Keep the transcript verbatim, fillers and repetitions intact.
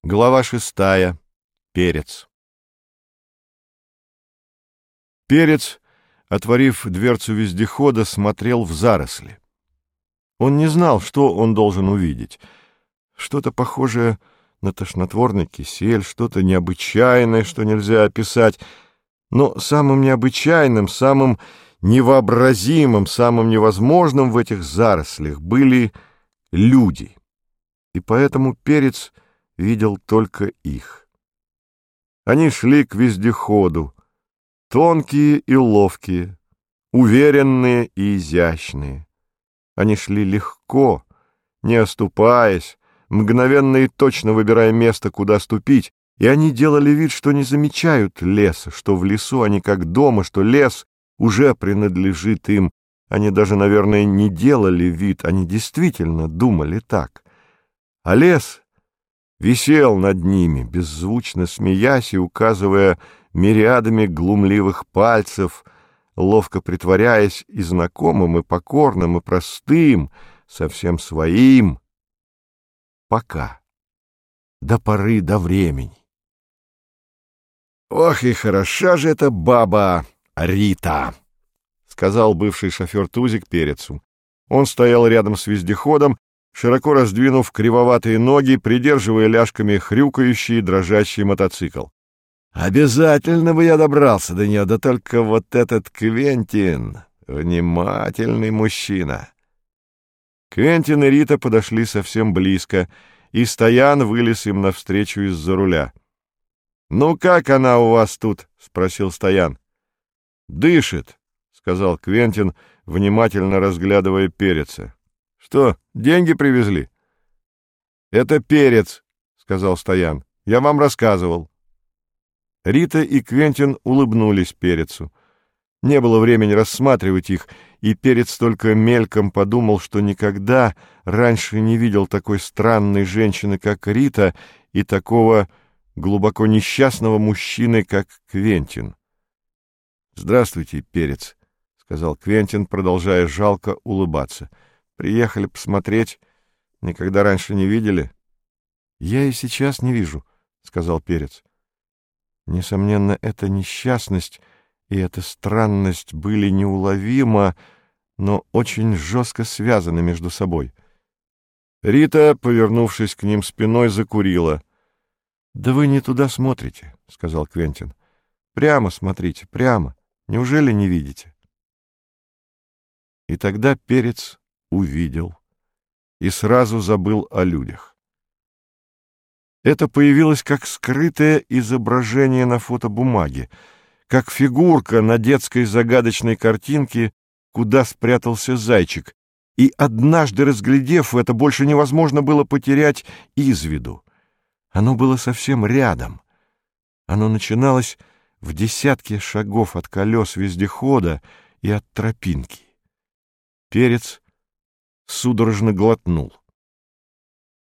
Глава шестая. Перец. Перец, отворив дверцу вездехода, смотрел в заросли. Он не знал, что он должен увидеть. Что-то похожее на тошнотворный кисель, что-то необычайное, что нельзя описать. Но самым необычайным, самым невообразимым, самым невозможным в этих зарослях были люди. И поэтому Перец видел только их. Они шли к вездеходу, тонкие и ловкие, уверенные и изящные. Они шли легко, не оступаясь, мгновенно и точно выбирая место, куда ступить, и они делали вид, что не замечают леса, что в лесу они как дома, что лес уже принадлежит им. Они даже, наверное, не делали вид, они действительно думали так. А лес висел над ними, беззвучно смеясь и указывая мириадами глумливых пальцев, ловко притворяясь и знакомым, и покорным, и простым, совсем своим, пока, до поры до времени. «Ох, и хороша же эта баба Рита!» — сказал бывший шофер Тузик Перецу. Он стоял рядом с вездеходом, широко раздвинув кривоватые ноги, придерживая ляжками хрюкающий и дрожащий мотоцикл. «Обязательно бы я добрался до нее, да только вот этот Квентин — внимательный мужчина». Квентин и Рита подошли совсем близко, и Стоян вылез им навстречу из-за руля. «Ну как она у вас тут?» — спросил Стоян. «Дышит», — сказал Квентин, внимательно разглядывая Переца. «Что, деньги привезли?» «Это Перец», — сказал Стоян. «Я вам рассказывал». Рита и Квентин улыбнулись Перецу. Не было времени рассматривать их, и Перец только мельком подумал, что никогда раньше не видел такой странной женщины, как Рита, и такого глубоко несчастного мужчины, как Квентин. «Здравствуйте, Перец», — сказал Квентин, продолжая жалко улыбаться. «Приехали посмотреть. Никогда раньше не видели?» «Я и сейчас не вижу», — сказал Перец. Несомненно, эта несчастность и эта странность были неуловимо, но очень жестко связаны между собой. Рита, повернувшись к ним спиной, закурила. «Да вы не туда смотрите», — сказал Квентин. «Прямо смотрите, прямо. Неужели не видите?» И тогда Перец увидел и сразу забыл о людях. Это появилось как скрытое изображение на фотобумаге, как фигурка на детской загадочной картинке, куда спрятался зайчик, и однажды, разглядев это, больше невозможно было потерять из виду. Оно было совсем рядом. Оно начиналось в десятке шагов от колес вездехода и от тропинки. Перец судорожно глотнул.